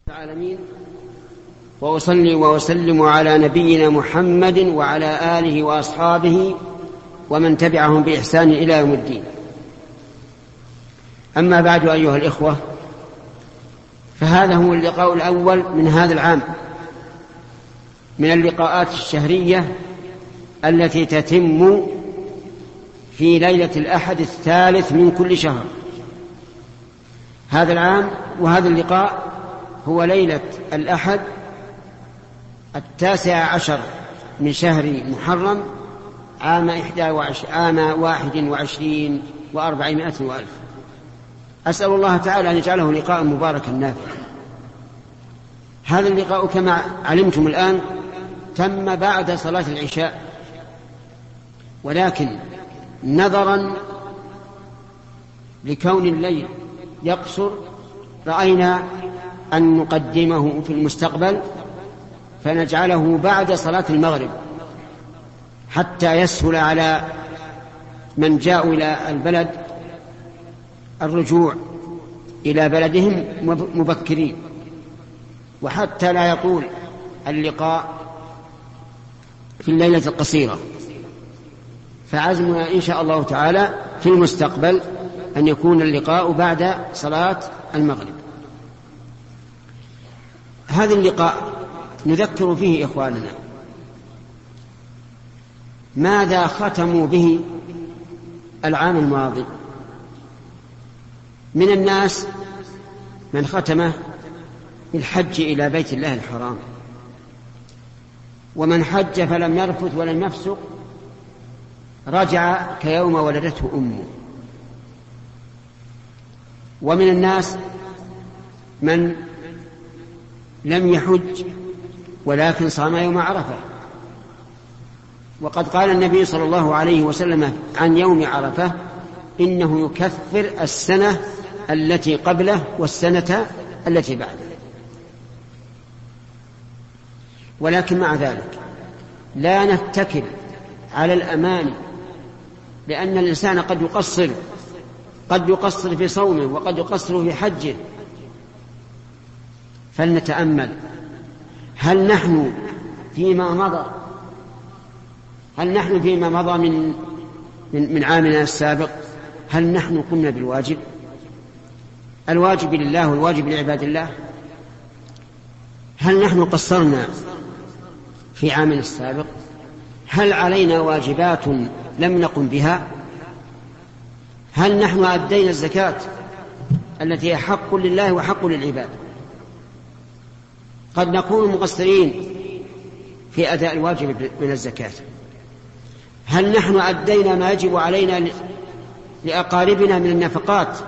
العالمين، وأصلي وأسلم على نبينا محمد وعلى آله وأصحابه ومن تبعهم بإحسان إلى يوم الدين. أما بعد، أيها الإخوة، فهذا هو اللقاء الأول من هذا العام من اللقاءات الشهرية التي تتم في ليلة الأحد الثالث من كل شهر هذا العام. وهذا اللقاء هو ليلة الأحد 19 من شهر محرم عام 21 و400 وألف. أسأل الله تعالى أن يجعله لقاء مباركا نافعا. هذا اللقاء كما علمتم الآن تم بعد صلاة العشاء، ولكن نظرا لكون الليل يقصر رأينا أن نقدمه في المستقبل فنجعله بعد صلاة المغرب حتى يسهل على من جاءوا إلى البلد الرجوع إلى بلدهم مبكرين، وحتى لا يطول اللقاء في الليلة القصيرة. فعزمنا إن شاء الله تعالى في المستقبل أن يكون اللقاء بعد صلاة المغرب. هذا اللقاء نذكر فيه إخواننا ماذا ختموا به العام الماضي. من الناس من ختمه بالحج إلى بيت الله الحرام، ومن حج فلم يرفث ولم يفسق رجع كيوم ولدته أمه. ومن الناس من لم يحج ولكن صام يوم عرفة، وقد قال النبي صلى الله عليه وسلم عن يوم عرفة إنه يكفر السنة التي قبله والسنة التي بعده. ولكن مع ذلك لا نتكل على الأماني، لأن الإنسان قد يقصر في صومه وقد يقصر في حجه. فلنتأمل، هل نحن فيما مضى من عامنا السابق هل نحن قمنا بالواجب؟ الواجب لله والواجب لعباد الله. هل نحن قصرنا في عامنا السابق؟ هل علينا واجبات لم نقم بها؟ هل نحن أدينا الزكاة التي هي حق لله وحق للعباد؟ قد نكون مقصرين في أداء الواجب من الزكاة. هل نحن أدينا ما يجب علينا لأقاربنا من النفقات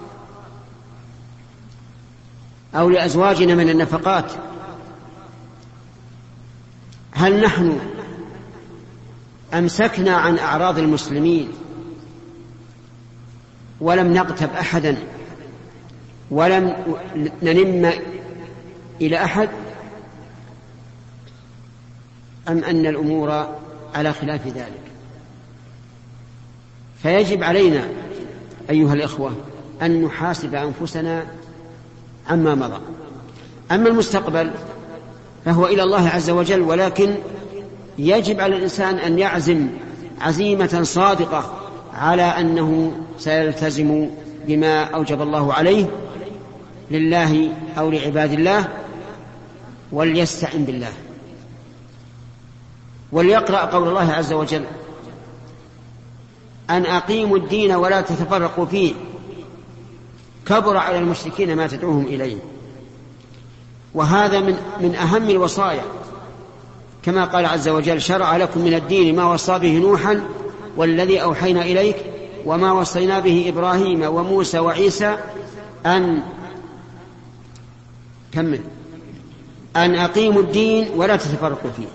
أو لأزواجنا من النفقات؟ هل نحن أمسكنا عن أعراض المسلمين ولم نغتب أحدا ولم ننم إلى أحد، أم أن الأمور على خلاف ذلك؟ فيجب علينا أيها الإخوة أن نحاسب أنفسنا عما مضى. أما المستقبل فهو إلى الله عز وجل، ولكن يجب على الإنسان أن يعزم عزيمة صادقة على أنه سيلتزم بما أوجب الله عليه لله أو لعباد الله، وليستعن بالله، وليقرأ قول الله عز وجل أن أقيموا الدين ولا تتفرقوا فيه كبر على المشركين ما تدعوهم إليه. وهذا من أهم الوصايا، كما قال عز وجل شرع لكم من الدين ما وصى به نوحا والذي أوحينا إليك وما وصينا به إبراهيم وموسى وعيسى أن أقيموا الدين ولا تتفرقوا فيه.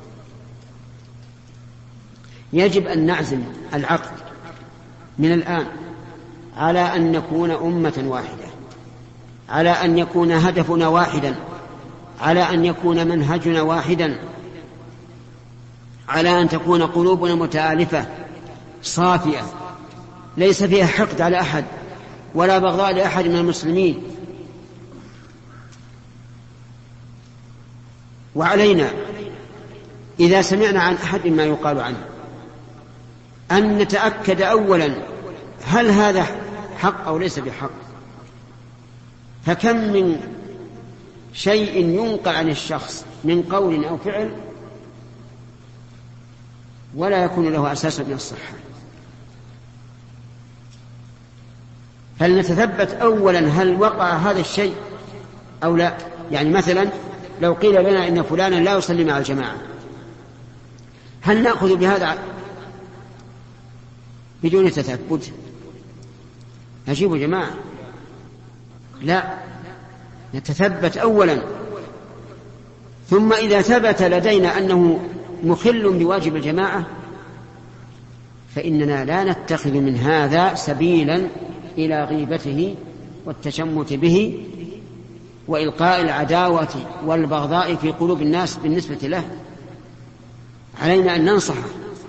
يجب أن نعزم العقد من الآن على أن نكون أمة واحدة، على أن يكون هدفنا واحدا، على أن يكون منهجنا واحدا، على أن تكون قلوبنا متآلفة صافية ليس فيها حقد على أحد ولا بغضاء لأحد من المسلمين. وعلينا إذا سمعنا عن أحد ما يقال عنه أن نتأكد أولا هل هذا حق أو ليس بحق. فكم من شيء ينقل عن الشخص من قول أو فعل ولا يكون له أساس من الصحة. فلنتثبت أولا هل وقع هذا الشيء أو لا. يعني مثلا لو قيل لنا إن فلانا لا يصلي مع الجماعة، هل نأخذ بهذا بدون تثبت؟ نجيب جماعة لا، نتثبت أولا، ثم إذا ثبت لدينا أنه مخل بواجب الجماعة فإننا لا نتخذ من هذا سبيلا إلى غيبته والتشمت به وإلقاء العداوة والبغضاء في قلوب الناس بالنسبة له. علينا أن ننصحه،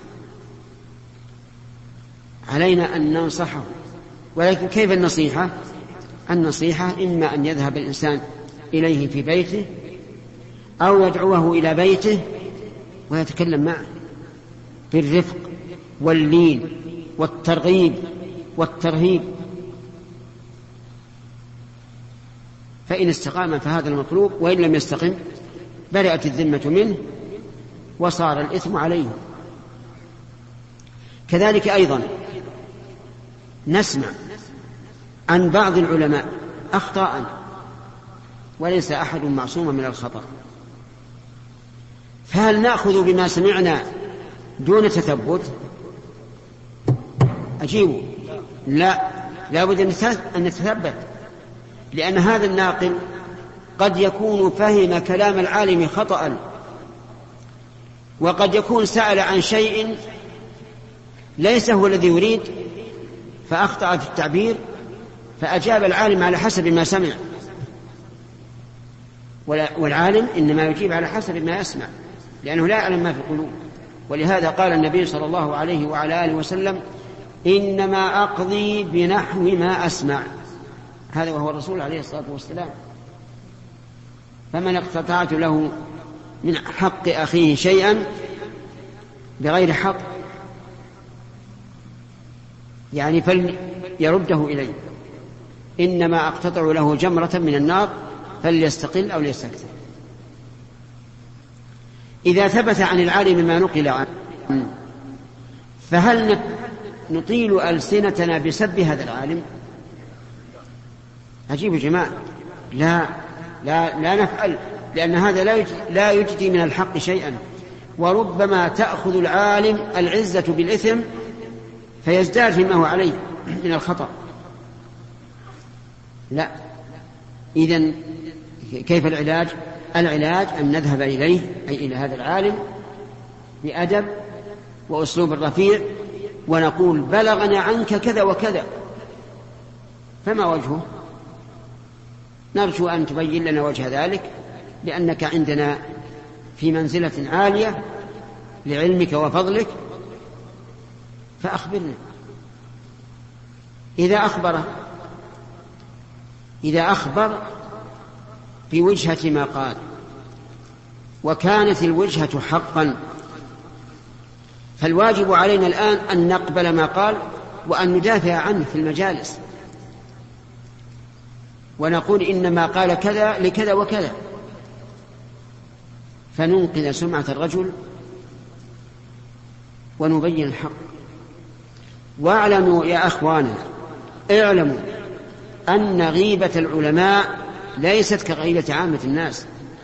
علينا أن ننصحه. ولكن كيف النصيحة؟ النصيحة إما أن يذهب الإنسان إليه في بيته أو يدعوه إلى بيته ويتكلم معه بالرفق واللين والترغيب والترهيب، فإن استقام فهذا المطلوب، وإن لم يستقم برئت الذمة منه وصار الإثم عليه. كذلك أيضا نسمع عن بعض العلماء أخطاء، وليس أحد معصوم من الخطأ، فهل نأخذ بما سمعنا دون تثبت؟ أجيبوا لا بد أن نتثبت، لأن هذا الناقل قد يكون فهم كلام العالم خطأ، وقد يكون سأل عن شيء ليس هو الذي يريد فأخطأ في التعبير فأجاب العالم على حسب ما سمع، والعالم إنما يجيب على حسب ما يسمع لأنه لا يعلم ما في القلوب. ولهذا قال النبي صلى الله عليه وعلى آله وسلم: إنما أقضي بنحو ما أسمع. هذا وهو الرسول عليه الصلاة والسلام. فمن اقتطعت له من حق أخيه شيئا بغير حق يعني فليرده إليه. إنما أقتطع له جمرة من النار فليستقل أو ليستكثر. إذا ثبت عن العالم ما نقل عنه فهل نطيل ألسنتنا بسب هذا العالم؟ عجيب يا جماعة، لا نفعل، لأن هذا لا يجدي من الحق شيئا، وربما تأخذ العالم العزة بالإثم فيزداد فيما هو عليه من الخطأ. لا، إذن كيف العلاج؟ العلاج أن نذهب إليه، أي إلى هذا العالم بأدب وأسلوب رفيع ونقول: بلغنا عنك كذا وكذا، فما وجهه؟ نرجو أن تبين لنا وجه ذلك، لأنك عندنا في منزلة عالية لعلمك وفضلك، فأخبرنا. إذا أخبر بوجهة ما قال وكانت الوجهة حقا، فالواجب علينا الآن أن نقبل ما قال وأن ندافع عنه في المجالس ونقول إنما قال كذا لكذا وكذا، فننقذ سمعة الرجل ونبين الحق. واعلموا يا أخوانا، اعلموا أن غيبة العلماء ليست كغيبة عامة الناس.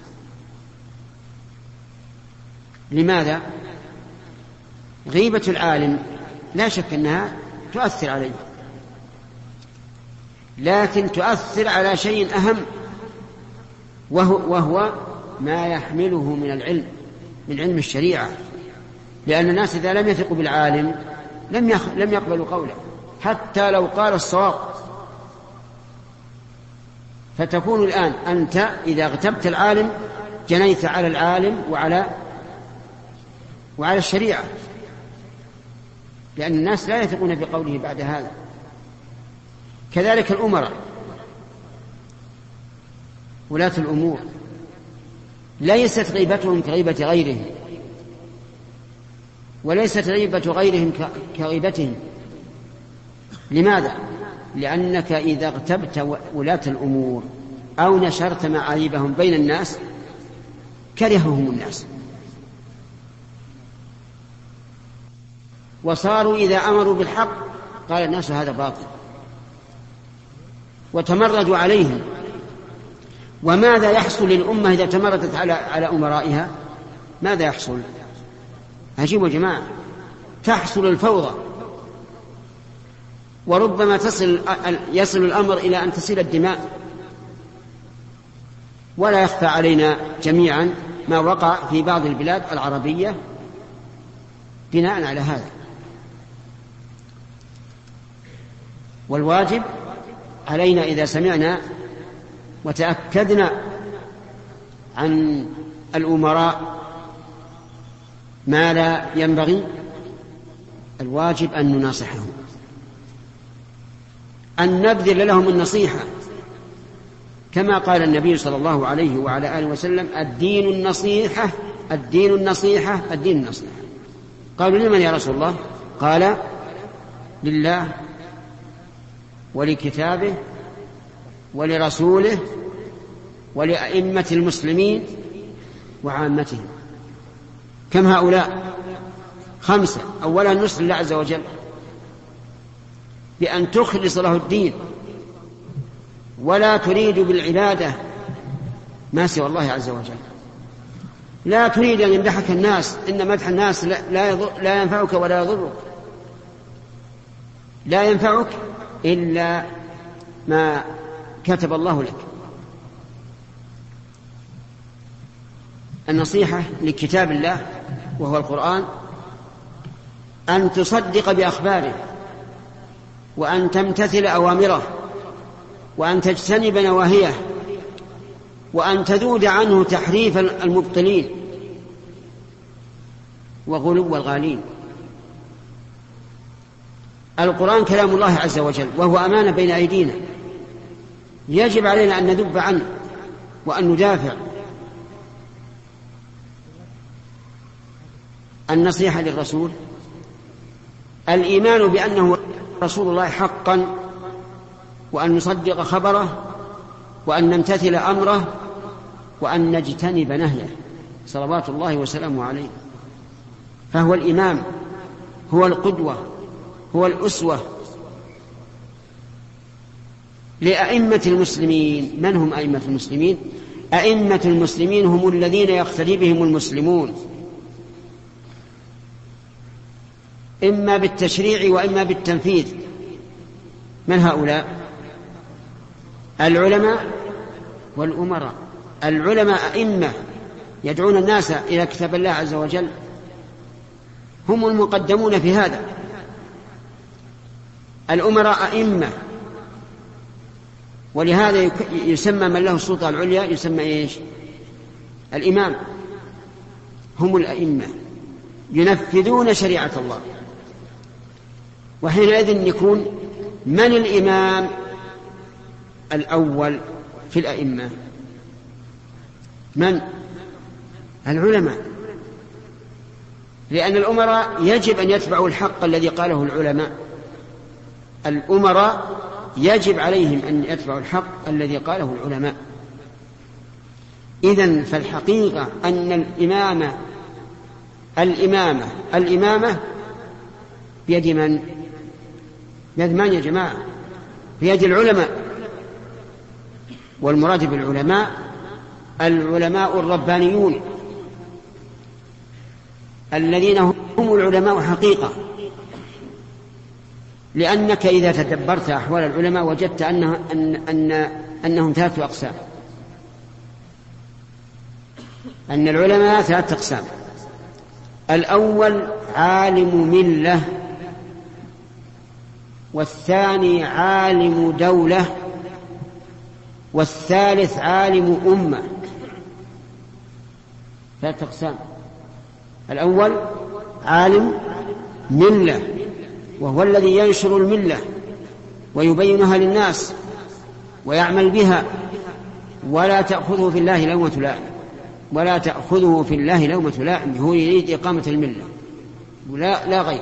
لماذا؟ غيبة العالم لا شك أنها تؤثر عليه، لكن تؤثر على شيء أهم، وهو ما يحمله من العلم، من علم الشريعة. لأن الناس إذا لم يثقوا بالعالم لم يقبلوا قوله حتى لو قال الصواب. فتكون الآن أنت إذا اغتبت العالم جنيت على العالم وعلى الشريعة، لأن الناس لا يثقون بقوله بعد هذا. كذلك الأمراء، ولاة الأمور، ليست غيبتهم كغيبة غيرهم، وليست غيبة غيرهم كغيبتهم. لماذا؟ لأنك إذا اغتبت ولاة الأمور أو نشرت معايبهم بين الناس كرههم الناس، وصاروا إذا أمروا بالحق قال الناس هذا باطل، وتمردوا عليهم. وماذا يحصل للأمة إذا تمردت على أمرائها؟ ماذا يحصل؟ عجيب يا جماعة، تحصل الفوضى، وربما يصل الأمر إلى أن تصل الدماء. ولا يخفى علينا جميعا ما وقع في بعض البلاد العربية بناء على هذا. والواجب علينا إذا سمعنا وتأكدنا عن الأمراء ما لا ينبغي، الواجب أن نناصحهم، أن نبذل لهم النصيحة، كما قال النبي صلى الله عليه وعلى آله وسلم: الدين النصيحة، الدين النصيحة، الدين النصيحة. قالوا: لمن يا رسول الله؟ قال: لله ولكتابه ولرسوله ولأئمة المسلمين وعامتهم. كم هؤلاء؟ 5. أولا النصر لله عز وجل بأن تخلص له الدين، ولا تريد بالعبادة ما سوى الله عز وجل. لا تريد أن يمدحك الناس، إن مدح الناس لا ينفعك ولا يضرك، لا ينفعك إلا ما كتب الله لك. النصيحة لكتاب الله وهو القرآن أن تصدق بأخباره، وأن تمتثل أوامره، وأن تجتنب نواهيه، وأن تذود عنه تحريف المبطلين وغلو الغالين. القرآن كلام الله عز وجل، وهو أمانة بين أيدينا، يجب علينا أن ندب عنه وأن ندافع. النصيحة للرسول: الإيمان بأنه رسول الله حقا، وأن نصدق خبره، وأن نمتثل أمره، وأن نجتنب نهيه صلوات الله وسلامه عليه. فهو الإمام، هو القدوة، هو الأسوة لأئمة المسلمين. من هم أئمة المسلمين؟ أئمة المسلمين هم الذين يقتدي بهم المسلمون، إما بالتشريع وإما بالتنفيذ. من هؤلاء؟ العلماء والأمراء. العلماء أئمة يدعون الناس إلى كتاب الله عز وجل، هم المقدمون في هذا. الأمراء أئمة، ولهذا يسمى من له السلطة العليا يسمى إيش؟ الإمام. هم الأئمة ينفذون شريعة الله. وحينئذ يكون من الإمام الأول في الأئمة؟ من؟ العلماء، لأن الأمراء يجب أن يتبعوا الحق الذي قاله العلماء. الأمراء يجب عليهم أن يتبعوا الحق الذي قاله العلماء. إذن فالحقيقة أن الإمامة بيد من؟ بيد من يا جماعة؟ بيد العلماء. والمراد بالعلماء العلماء الربانيون الذين هم العلماء حقيقة. لأنك إذا تدبرت أحوال العلماء وجدت أنهم 3 أقسام. أن العلماء 3 أقسام: الأول عالم ملة، والثاني عالم دولة، والثالث عالم أمة. 3 أقسام. الأول عالم ملة، وهو الذي ينشر الملة ويبينها للناس ويعمل بها ولا تأخذه في الله لومة لائم، ولا تأخذه في الله لومة لائم، هو يريد إقامة الملة لا غير.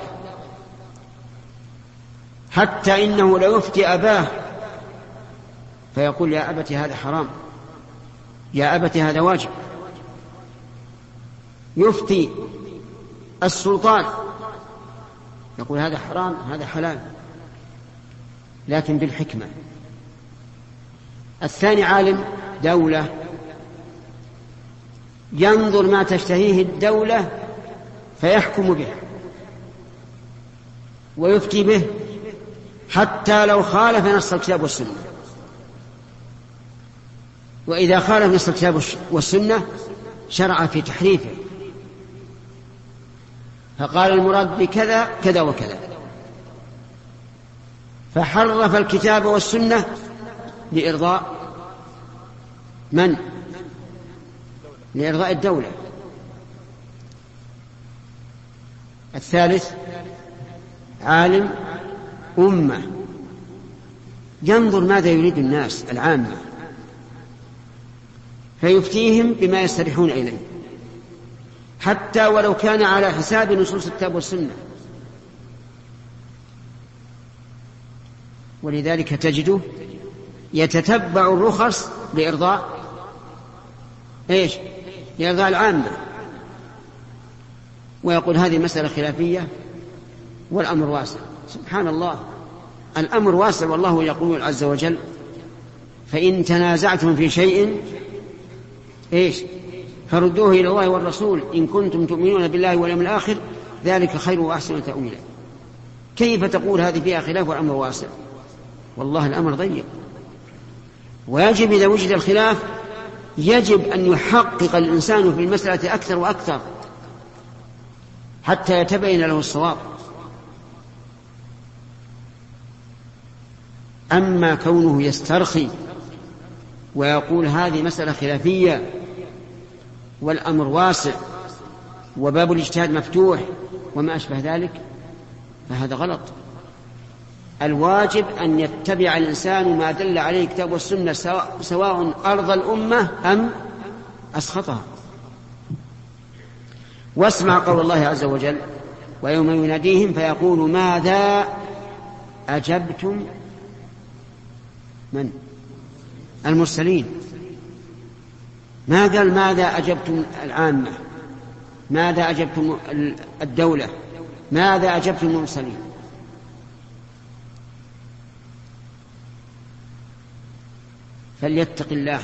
حتى إنه ليفتي أباه فيقول: يا أبت هذا حرام، يا أبت هذا واجب. يفتي السلطان يقول: هذا حرام هذا حلال، لكن بالحكمة. الثاني عالم دولة ينظر ما تشتهيه الدولة فيحكم به ويفتي به حتى لو خالف نص الكتاب والسنة، وإذا خالف نص الكتاب والسنة شرع في تحريفه، فقال المراد بكذا كذا وكذا، فحرف الكتاب والسنة لإرضاء من؟ لإرضاء الدولة. الثالث عالم أمة ينظر ماذا يريد الناس العامة فيفتيهم بما يستريحون إليه، حتى ولو كان على حساب نصوص الكتاب والسنة. ولذلك تجده يتتبع الرخص لإرضاء إيش؟ لإرضاء العامة، ويقول: هذه مسألة خلافية والأمر واسع. سبحان الله، الأمر واسع، والله يقول عز وجل: فإن تنازعتم في شيء إيش؟ فردوه إلى الله والرسول إن كنتم تؤمنون بالله واليوم الآخر ذلك خير وأحسن تأويلا. كيف تقول هذه فيها خلاف والأمر واسع؟ والله الأمر ضيق، ويجب إذا وجد الخلاف يجب أن يحقق الإنسان في المسألة أكثر وأكثر حتى يتبين له الصواب. أما كونه يسترخي ويقول هذه مسألة خلافية والأمر واسع وباب الاجتهاد مفتوح وما أشبه ذلك، فهذا غلط. الواجب أن يتبع الإنسان ما دل عليه الكتاب والسنة، سواء أرضى الأمة أم أسخطها. واسمع قول الله عز وجل: ويوم يناديهم فيقول ماذا أجبتم من؟ المرسلين. ما قال ماذا أجبتم العامة، ماذا أجبتم الدولة، ماذا أجبتم المرسلين. فليتق الله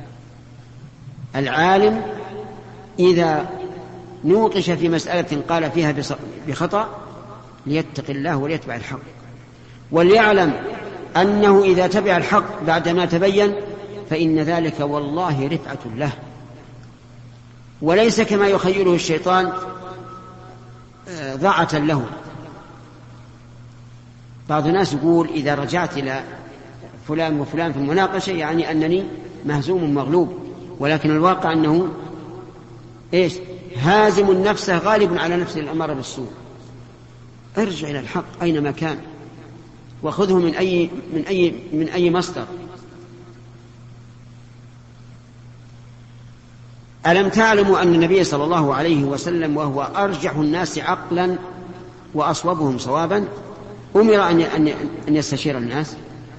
العالم إذا نوقش في مسألة قال فيها بخطأ ليتق الله وليتبع الحق، وليعلم أنه إذا تبع الحق بعدما تبين فإن ذلك والله رفعة له، وليس كما يخيله الشيطان ضاعة له. بعض الناس يقول إذا رجعت إلى فلان وفلان في المناقشة يعني أنني مهزوم مغلوب، ولكن الواقع أنه إيش؟ هازم النفس غالب على نفسه الأمارة بالسوء. ارجع إلى الحق أينما كان وخذه من أي مصدر. ألم تعلموا أن النبي صلى الله عليه وسلم وهو أرجح الناس عقلا وأصوبهم صوابا أمر أن يستشير الناس،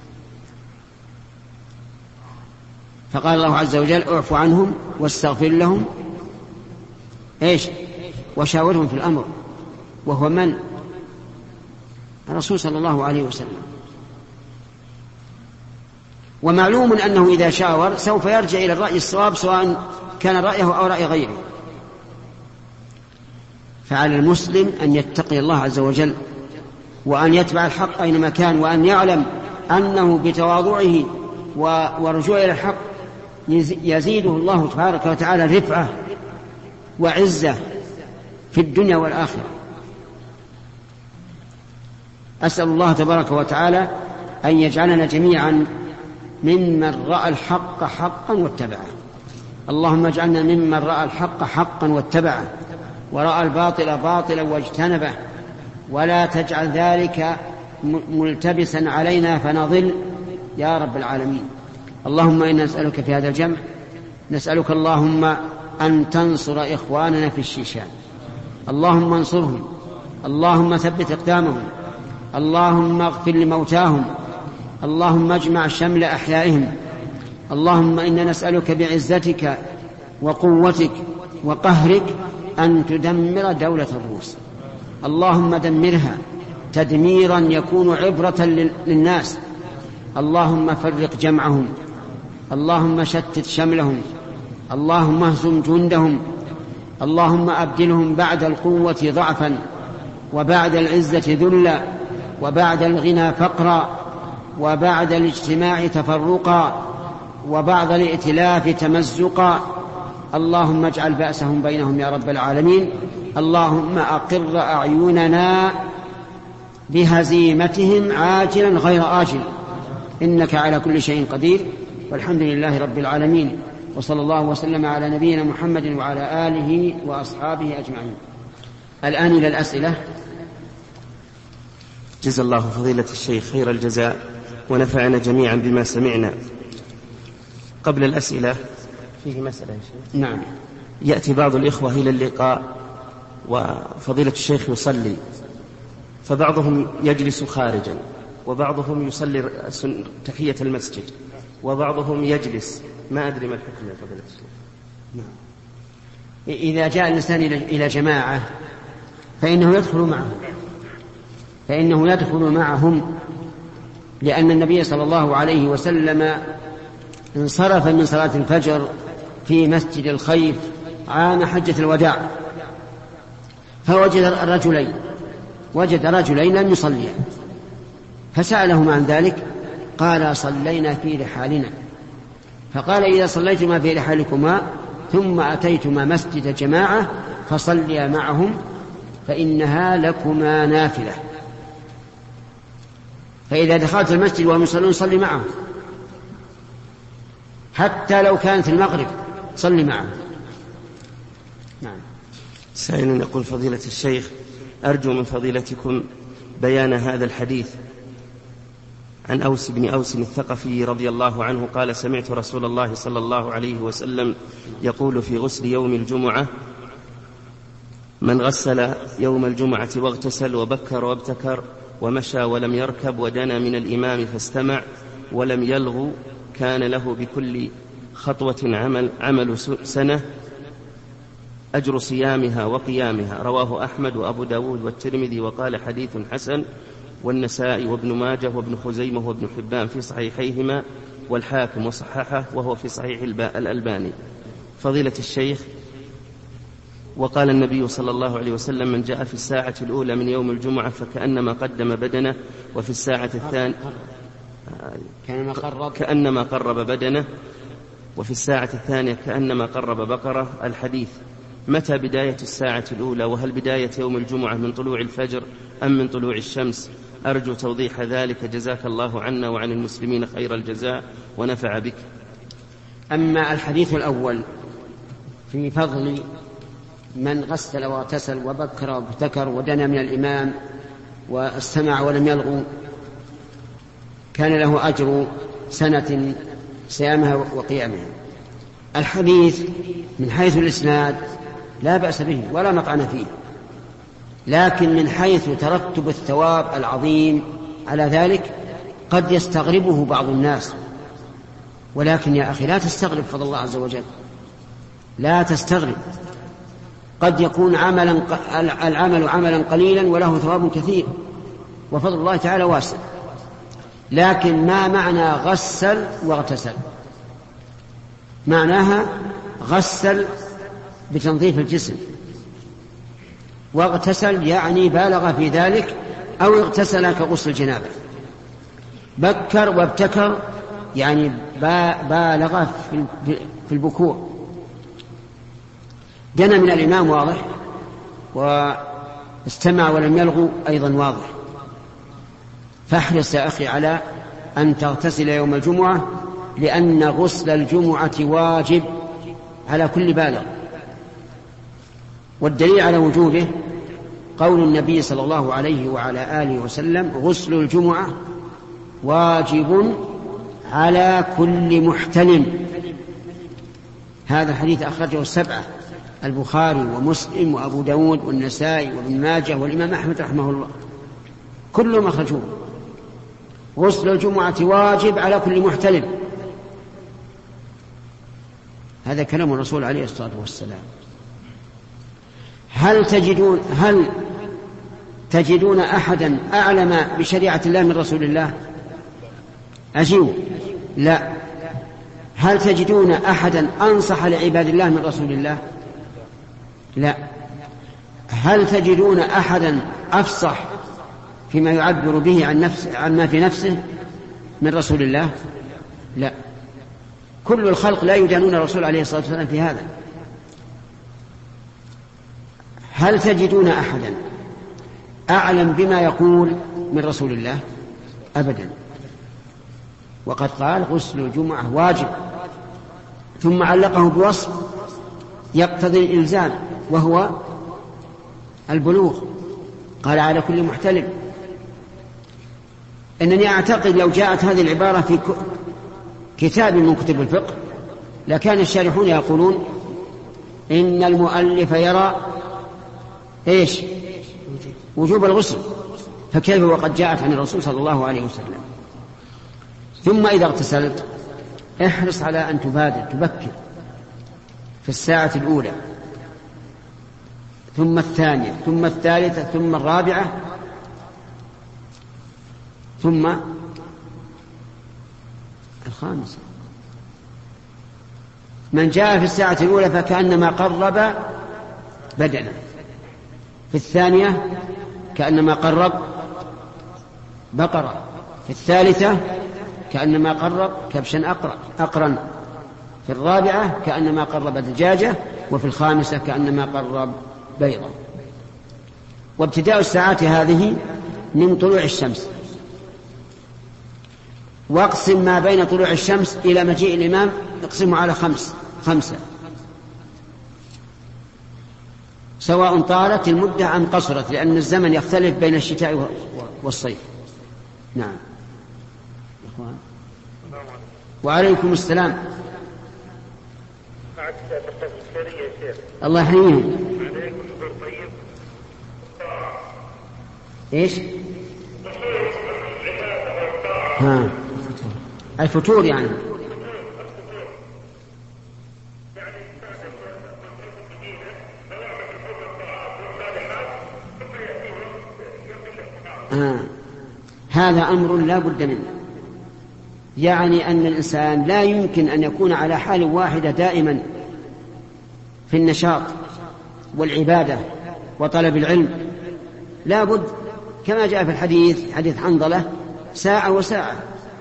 فقال الله عز وجل: اعفوا عنهم واستغفر لهم إيش؟ وشاورهم في الأمر. وهو من؟ الرسول صلى الله عليه وسلم. ومعلوم أنه إذا شاور سوف يرجع إلى الرأي الصواب سواء كان رأيه أو رأي غيره. فعلى المسلم أن يتقي الله عز وجل وأن يتبع الحق أينما كان، وأن يعلم أنه بتواضعه ورجوعه إلى الحق يزيده الله تبارك وتعالى رفعة وعزة في الدنيا والآخرة. أسأل الله تبارك وتعالى أن يجعلنا جميعا ممن رأى الحق حقا واتبعه. اللهم اجعلنا ممن رأى الحق حقا واتبعه، ورأى الباطل باطلا واجتنبه، ولا تجعل ذلك ملتبسا علينا فنضل يا رب العالمين. اللهم إنا نسألك في هذا الجمع، نسألك اللهم أن تنصر إخواننا في الشيشان، اللهم انصرهم، اللهم ثبت أقدامهم، اللهم اغفر لموتاهم، اللهم اجمع شمل أحيائهم، اللهم إنا نسألك بعزتك وقوتك وقهرك أن تدمر دولة الروس، اللهم دمرها تدميرا يكون عبرة للناس، اللهم فرق جمعهم، اللهم شتت شملهم، اللهم اهزم جندهم، اللهم أبدلهم بعد القوة ضعفا، وبعد العزة ذلا، وبعد الغنى فقرا، وبعد الاجتماع تفرقا، وبعد الائتلاف تمزقا، اللهم اجعل بأسهم بينهم يا رب العالمين، اللهم أقر أعيننا بهزيمتهم عاجلا غير آجل، إنك على كل شيء قدير، والحمد لله رب العالمين، وصلى الله وسلم على نبينا محمد وعلى آله وأصحابه أجمعين. الآن إلى الأسئلة. جزا الله فضيلة الشيخ خير الجزاء ونفعنا جميعا بما سمعنا. قبل الأسئلة فيه مسألة يا شيخ. نعم. يأتي بعض الإخوة إلى اللقاء وفضيلة الشيخ يصلي، فبعضهم يجلس خارجا، وبعضهم يصلي تحية المسجد، وبعضهم يجلس، ما أدري ما الحكم يا فضيلة الشيخ. نعم. إذا جاء الإنسان إلى جماعة فإنه يدخل معهم، لأن النبي صلى الله عليه وسلم انصرف من صلاة الفجر في مسجد الخيف عام حجة الوداع، فوجد رجلين لم يصليا، فسألهما عن ذلك، قال صلينا في رحالنا، فقال إذا صليتما في رحالكما ثم أتيتما مسجد جماعة فصليا معهم فإنها لكما نافلة، فإذا دخلت المسجد وهم يصلون صلي معهم، حتى لو كانت المغرب صلي معهم. نعم. سائل يقول فضيلة الشيخ أرجو من فضيلتكم بيان هذا الحديث عن أوس بن أوس الثقفي رضي الله عنه قال سمعت رسول الله صلى الله عليه وسلم يقول في غسل يوم الجمعة: من غسل يوم الجمعة واغتسل وبكر وابتكر ومشى ولم يركب ودنا من الإمام فاستمع ولم يلغو كان له بكل خطوة عمل سنة أجر صيامها وقيامها. رواه أحمد وأبو داود والترمذي وقال حديث حسن، والنسائي وابن ماجه وابن خزيمة وابن حبان في صحيحيهما، والحاكم وصححه وهو في صحيح الألباني. فضيلة الشيخ، وقال النبي صلى الله عليه وسلم: من جاء في الساعة الأولى من يوم الجمعة فكأنما قدم بدنه، وفي الساعة الثانية كأنما قرب بدنه، وفي الساعة الثانية كأنما قرب بقرة. الحديث. متى بداية الساعة الأولى؟ وهل بداية يوم الجمعة من طلوع الفجر أم من طلوع الشمس؟ أرجو توضيح ذلك، جزاك الله عنا وعن المسلمين خير الجزاء ونفع بك. أما الحديث الأول في فضل من غسل واغتسل وبكر وابتكر ودنا من الإمام واستمع ولم يلغو كان له أجر سنة صيامها وقيامها. الحديث من حيث الإسناد لا بأس به ولا مطعن فيه، لكن من حيث ترتب الثواب العظيم على ذلك قد يستغربه بعض الناس، ولكن يا أخي لا تستغرب فضل الله عز وجل، لا تستغرب. قد يكون العمل عملا قليلا وله ثواب كثير وفضل الله تعالى واسع، لكن ما معنى غسل واغتسل؟ معناها غسل بتنظيف الجسم، واغتسل يعني بالغ في ذلك أو اغتسل كغسل الجنابة. بكر وابتكر يعني بالغ في البكور. دنا من الإمام واضح، واستمع ولم يلغو أيضا واضح. فاحرص يا أخي على أن تغتسل يوم الجمعة، لأن غسل الجمعة واجب على كل بالغ. والدليل على وجوبه قول النبي صلى الله عليه وعلى آله وسلم: غسل الجمعة واجب على كل محتلم. هذا الحديث أخرجه 7: البخاري ومسلم وأبو داود والنسائي وابن ماجه والإمام أحمد رحمه الله، كلهم أخرجوه. غسل الجمعة واجب على كل محتلم. هذا كلام الرسول عليه الصلاة والسلام. هل تجدون أحدا أعلم بشريعة الله من رسول الله؟ أجيبوا. لا. هل تجدون أحدا أنصح لعباد الله من رسول الله؟ لا. هل تجدون أحدا أفصح فيما يعبر به عن ما في نفسه من رسول الله؟ لا. كل الخلق لا يدانون الرسول عليه الصلاة والسلام في هذا. هل تجدون أحدا أعلم بما يقول من رسول الله؟ أبدا. وقد قال غسل الجمعة واجب، ثم علقه بوصف يقتضي الإلزام وهو البلوغ، قال على كل محتلم. إنني أعتقد لو جاءت هذه العبارة في كتاب من كتب الفقه لكان الشارحون يقولون إن المؤلف يرى إيش؟ وجوب الغسل، فكيف وقد جاءت عن الرسول صلى الله عليه وسلم. ثم إذا اغتسلت احرص على أن تبكر في الساعة الأولى، ثم الثانية، ثم الثالثة، ثم الرابعة، ثم الخامسة. من جاء في الساعة الأولى فكأنما قرب بدنا، في الثانية كأنما قرب بقرة، في الثالثة كأنما قرب كبشا أقرن، في الرابعة كأنما قرب دجاجة، وفي الخامسة كأنما قرب بيضة. وابتداء الساعات هذه من طلوع الشمس، واقسم ما بين طلوع الشمس إلى مجيء الإمام اقسمه على 5، سواء طالت المدة أم قصرت، لأن الزمن يختلف بين الشتاء والصيف. نعم. وعليكم السلام. الله يحييهم. ايش؟ الفتور يعني. هذا أمر لا بد منه، يعني أن الإنسان لا يمكن أن يكون على حال واحدة دائما في النشاط والعبادة وطلب العلم. لا بد كما جاء في الحديث، حديث حنظلة، ساعة وساعة.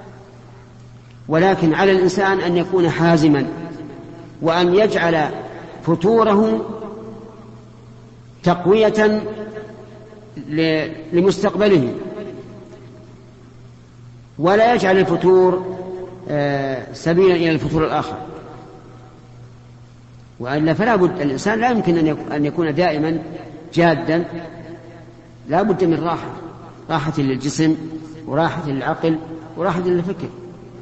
ولكن على الإنسان أن يكون حازما، وأن يجعل فتوره تقوية لمستقبله، ولا يجعل الفتور سبيلا إلى الفتور الآخر. وإلا فلا بد، الإنسان لا يمكن أن يكون دائما جادا، لا بد من راحة للجسم وراحة للعقل وراحة للفكر.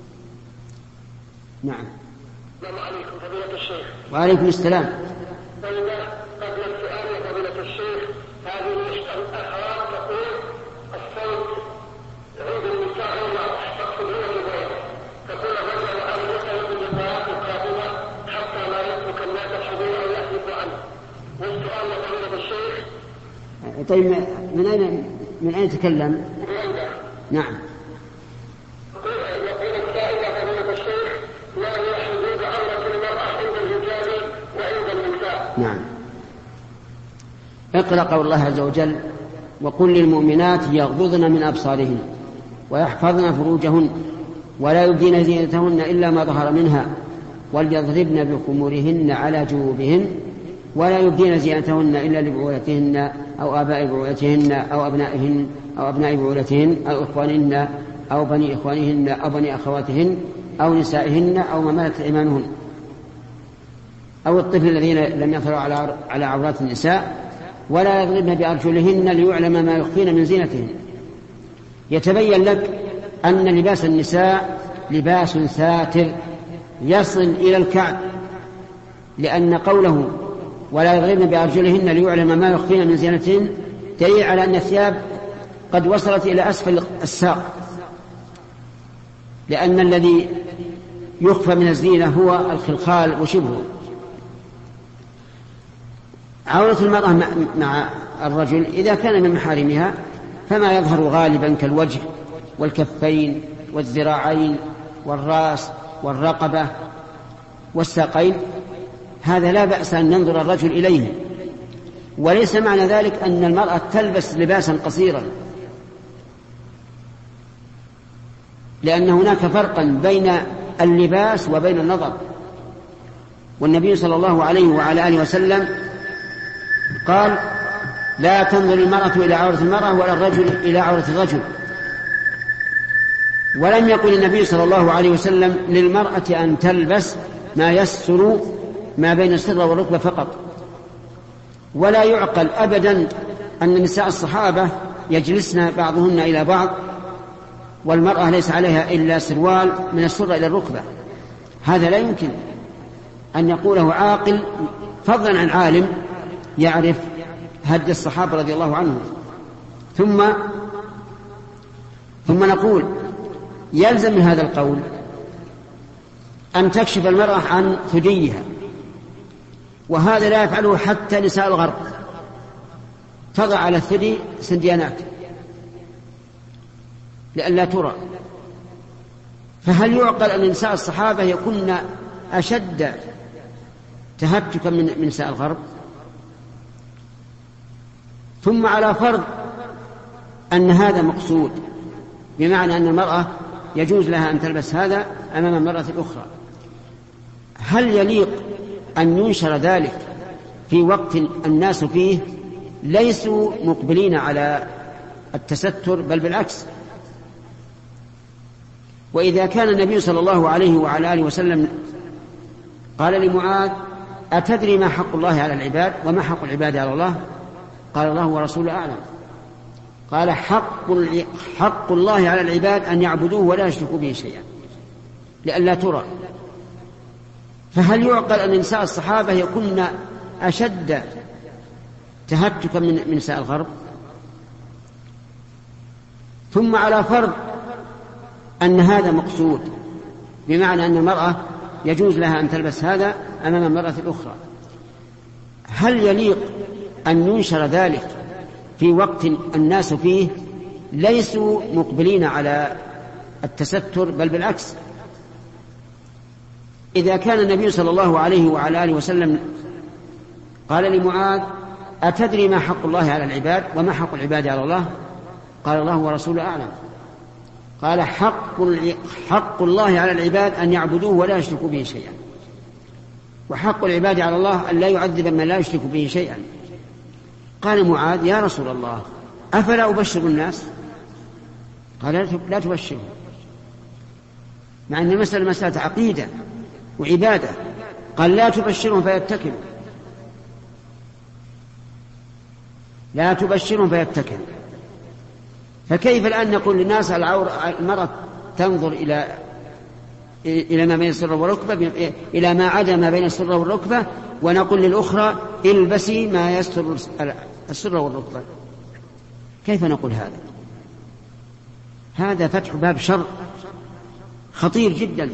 نعم. السلام عليكم فضيلة الشيخ. وعليكم السلام. قبل السؤال يا فضيلة الشيخ، هذه الأخوات تقول الصوت عند النساء ولا تقصد هنا الغير، تقول الرجل أن يسأل بالنساء القادمة حتى لا يترك الناس الحضور أو يحدث عنه. والسؤال يا فضيلة الشيخ. طيب من أين تكلم؟ نعم. نعم. اقرأ قول الله عز وجل: وقل للمؤمنات يغضضن من أبصارهن ويحفظن فروجهن ولا يبدين زينتهن إلا ما ظهر منها وليضربن بخمورهن على جيوبهن ولا يبدين زينتهن إلا لبعولتهن أو آباء بعولتهن أو أبنائهن أو أبناء بعولتهن أو إخوانهن أو بني إخوانهن أو بني أخواتهن أو نسائهن أو ما ملكت أيمانهن أو الطفل الذين لم يظهروا على عورات النساء ولا يضربن بأرجلهن ليعلم ما يخفين من زينتهن. يتبين لك أن لباس النساء لباس ساتر يصل إلى الكعب لأن قوله ولا يضربن بأرجلهن ليعلم ما يخفين من زينتهن دليل على أن الثياب قد وصلت إلى أسفل الساق، لأن الذي يخفى من الزينة هو الخلخال وشبهه. عورة المرأة مع الرجل إذا كان من محارمها فما يظهر غالبا كالوجه والكفين والذراعين والرأس والرقبة والساقين، هذا لا بأس أن ينظر الرجل إليه، وليس معنى ذلك أن المرأة تلبس لباسا قصيرا، لأن هناك فرقا بين اللباس وبين النظر. والنبي صلى الله عليه وعلى آله وسلم قال لا تنظر المرأة إلى عورة المرأة ولا الرجل إلى عورة الرجل. ولم يقل النبي صلى الله عليه وسلم للمرأة أن تلبس ما يستر ما بين السرة والركبة فقط. ولا يعقل أبدا أن نساء الصحابة يجلسن بعضهن إلى بعض والمرأة ليس عليها إلا سروال من السرة إلى الركبة، هذا لا يمكن أن يقوله عاقل، فضلا عن عالم يعرف هدي الصحابة رضي الله عنهم. ثم نقول يلزم من هذا القول أن تكشف المرأة عن ثديها، وهذا لا يفعله حتى نساء الغرب، تضع على الثدي سنديانات لئلا ترى. فهل يعقل أن نساء الصحابة يكن أشد تهتكا من نساء الغرب؟ ثم على فرض أن هذا مقصود، بمعنى أن المرأة يجوز لها أن تلبس هذا أمام المرأة الأخرى، هل يليق أن ينشر ذلك في وقت الناس فيه ليسوا مقبلين على التستر، بل بالعكس؟ وإذا كان النبي صلى الله عليه وعلى آله وسلم قال لمعاذ أتدري ما حق الله على العباد وما حق العباد على الله؟ قال الله ورسوله أعلم. قال حق الله على العباد أن يعبدوه ولا يشركوا به شيئا لئلا ترى. فهل يعقل أن نساء الصحابة يكن أشد تهتكا من نساء الغرب؟ ثم على فرض أن هذا مقصود، بمعنى أن المرأة يجوز لها أن تلبس هذا أمام المرأة الأخرى، هل يليق أن ينشر ذلك في وقت الناس فيه ليسوا مقبلين على التستر، بل بالعكس؟ إذا كان النبي صلى الله عليه وعلى آله وسلم قال لمعاذ أتدري ما حق الله على العباد وما حق العباد على الله؟ قال الله ورسوله أعلم. قال حق الله على العباد أن يعبدوه ولا يشركوا به شيئا، وحق العباد على الله أن لا يعذب من لا يشرك به شيئا. قال معاذ يا رسول الله أفلا أبشر الناس؟ قال لا تبشرهم، مع أن المسألة مسألة عقيدة وعبادة. قال لا تبشرهم فيتكلوا، لا تبشرهم فيتكلوا. فكيف الآن نقول للناس المرأة تنظر إلى ما بين السرة والركبة، إلى ما عدا ما بين السرة والركبة، ونقول للأخرى البسي ما يستر السرة والركبة؟ كيف نقول هذا؟ هذا فتح باب شر خطير جدا.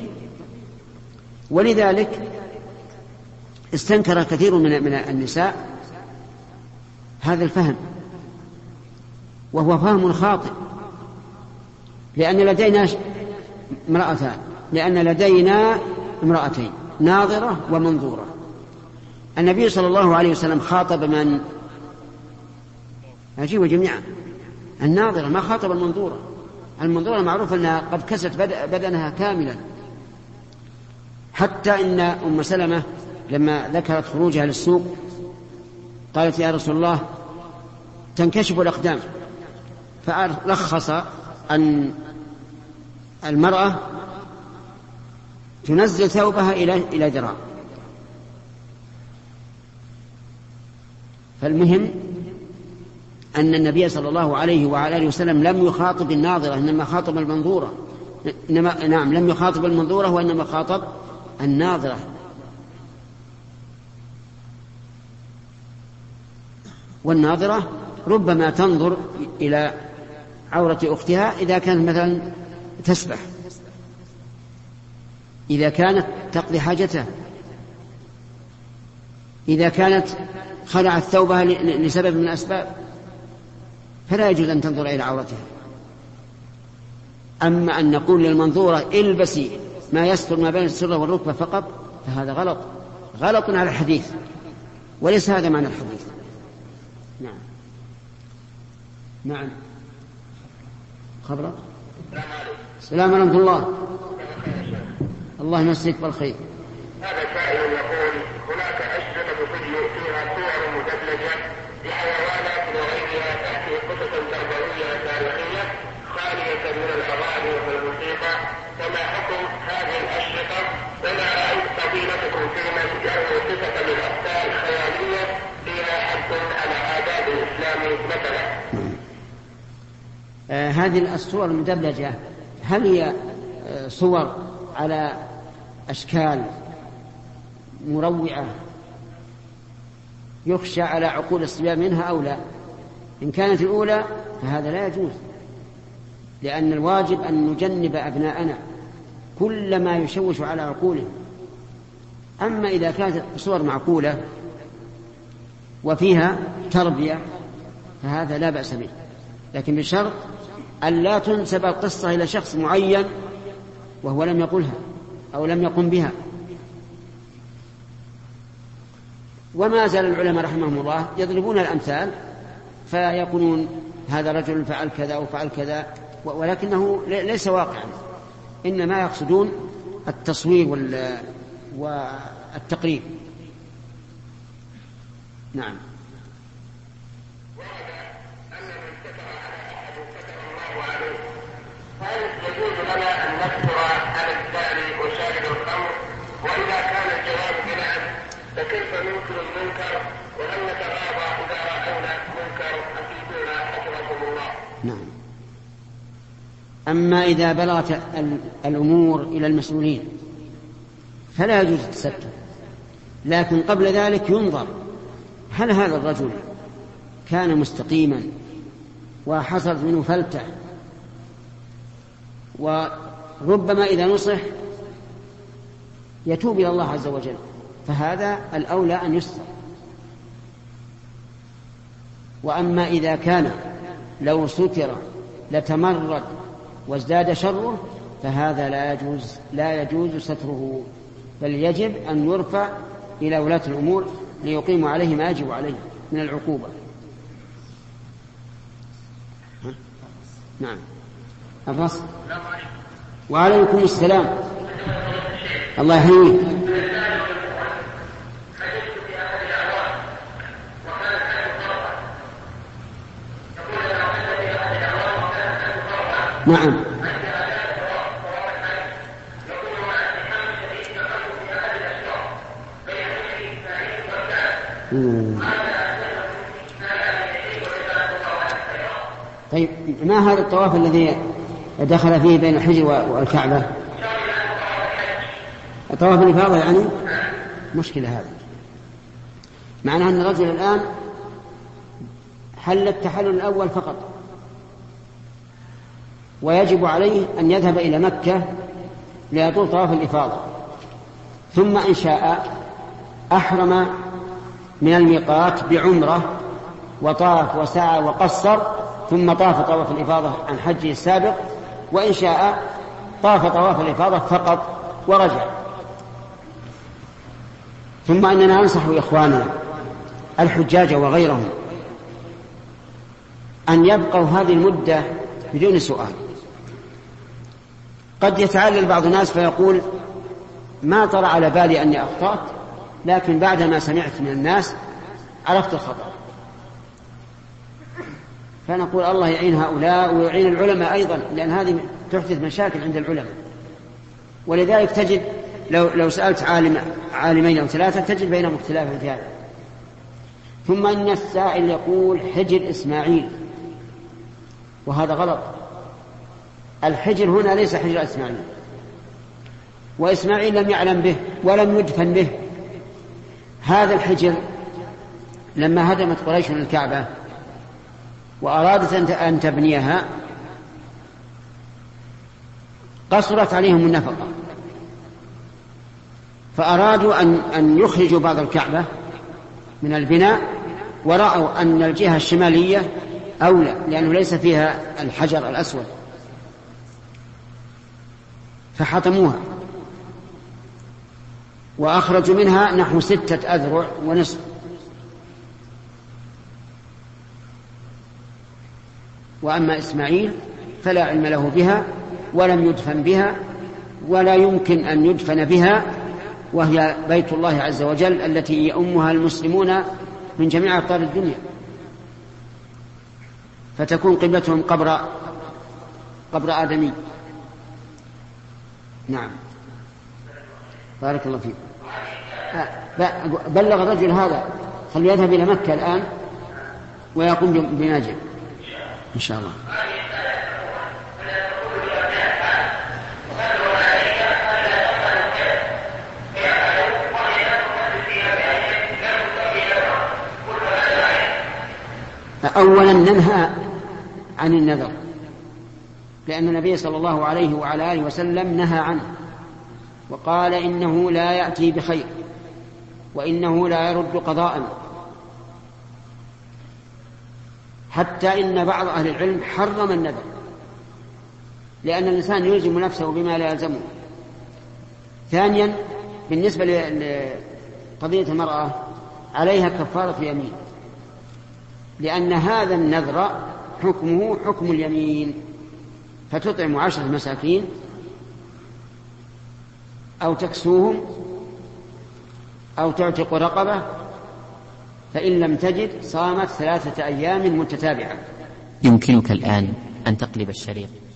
ولذلك استنكر كثير من النساء هذا الفهم، وهو فهم خاطئ، لأن لدينا امرأتين ناظرة ومنظورة. النبي صلى الله عليه وسلم خاطب من؟ أجيب جميعا، الناظرة، ما خاطب المنظورة. المنظورة معروف أنها قد كست بدنها كاملا، حتى إن أم سلمة لما ذكرت خروجها للسوق قالت يا رسول الله تنكشف الأقدام، فرخص أن المرأة تنزل ثوبها إلى ذراع. فالمهم أن النبي صلى الله عليه وعلى آله وسلم لم يخاطب الناظرة، إنما خاطب المنظورة. لم يخاطب المنظورة وإنما خاطب الناظرة. والناظرة ربما تنظر إلى عورة أختها إذا كانت مثلا تسبح، إذا كانت تقضي حاجتها، إذا كانت خلعت ثوبها لسبب من الأسباب، فلا يجوز أن تنظر إلى عورتها. أما أن نقول للمنظورة البسي ما يستر ما بين السرة والركبة فقط، فهذا غلط على الحديث، وليس هذا معنى الحديث. نعم. خبرك. السلام ورحمة الله. الله يمسك بالخير. هذا سائل يقول: هناك أشرطة فيديو فيها صور مدبلجة لحيوانات وغيرها تأتي قصص تربوية تاريخية خالية من الأغاني والموسيقى، فما حكم هذه الأشرطة؟ وما رأيت فضيلتكم في من يروي قصص للأطفال خيالية فيها حد على آداب الإسلام مثلا؟ هذه الصور المدبلجة هل هي صور على أشكال مروعة يخشى على عقول الصبيان منها أو لا؟ إن كانت الأولى فهذا لا يجوز، لأن الواجب أن نجنب أبناءنا كل ما يشوش على عقولهم. أما إذا كانت صور معقولة وفيها تربية فهذا لا بأس به، لكن بشرط أن لا تنسب القصة إلى شخص معين وهو لم يقلها أو لم يقم بها. وما زال العلماء رحمهم الله يضربون الأمثال فيقولون هذا رجل فعل كذا وفعل كذا، ولكنه ليس واقعا، إنما يقصدون التصوير والتقريب. نعم. هل يجوز لنا أن نكثر على الزاني وشارب الخمر؟ وإذا كان الجواب بنعم فكيف ننكر المنكر؟ وهل نتغاضى إذا رأينا منكر؟ أفيدونا حفظكم الله. نعم. أما إذا بلغت الأمور إلى المسؤولين فلا يجوز التستر، لكن قبل ذلك ينظر هل هذا الرجل كان مستقيما وحصلت منه فلتة، وربما إذا نصح يتوب إلى الله عز وجل، فهذا الأولى أن يستر. وأما إذا كان لو ستر لتمرد وازداد شره فهذا لا يجوز ستره، بل يجب أن يرفع إلى ولاة الأمور ليقيموا عليه ما يجب عليه من العقوبة. نعم. الرسل. وعليكم السلام. الله يحييك. نعم. طيب ما هذا الطواف الذي دخل فيه بين الحجر والكعبة؟ طواف الإفاضة يعني مشكلة هذا، معناه أن الرجل الآن حل التحلل الأول فقط، ويجب عليه أن يذهب إلى مكة ليطوف طواف الإفاضة، ثم إن شاء أحرم من الميقات بعمرة وطاف وسعى وقصر، ثم طاف طواف الإفاضة عن حجه السابق، وإن شاء طاف طواف الإفاضة فقط ورجع. ثم أننا ننصح إخواننا الحجاج وغيرهم أن يبقوا هذه المدة بدون سؤال. قد يتعلل بعض الناس فيقول ما طرأ على بالي أني أخطأت، لكن بعدما سمعت من الناس عرفت الخطأ. فنقول الله يعين هؤلاء ويعين العلماء أيضا، لأن هذه تحدث مشاكل عند العلماء. ولذلك تجد لو سألت عالمين أو ثلاثة تجد بينهم اختلافا في هذا. ثم أن السائل يقول حجر إسماعيل، وهذا غلط. الحجر هنا ليس حجر إسماعيل، وإسماعيل لم يعلم به ولم يدفن به. هذا الحجر لما هدمت قريش الكعبة وأرادت أن تبنيها قصرت عليهم النفقة، فأرادوا أن يخرجوا بعض الكعبة من البناء، ورأوا أن الجهة الشمالية أولى لأنه ليس فيها الحجر الأسود، فحطموها وأخرجوا منها نحو 6 أذرع ونصف. وأما إسماعيل فلا علم له بها ولم يدفن بها ولا يمكن أن يدفن بها، وهي بيت الله عز وجل التي يؤمها المسلمون من جميع أقطار الدنيا، فتكون قبلتهم قبر آدمي. نعم بارك الله فيك. بلغ الرجل هذا فليذهب إلى مكة الآن ويقوم بناجم إن شاء الله. أولا ننهى عن النذر، لأن النبي صلى الله عليه وعلى آله وسلم نهى عنه وقال إنه لا يأتي بخير وإنه لا يرد قضاء، حتى إن بعض أهل العلم حرم النذر، لأن الإنسان يلزم نفسه بما لا يلزمه. ثانيا بالنسبة لقضية المرأة عليها كفارة يمين، لأن هذا النذر حكمه حكم اليمين، فتطعم 10 مساكين أو تكسوهم أو تعتق رقبة، فإن لم تجد صامت 3 أيام متتابعة. يمكنك الآن أن تقلب الشريط.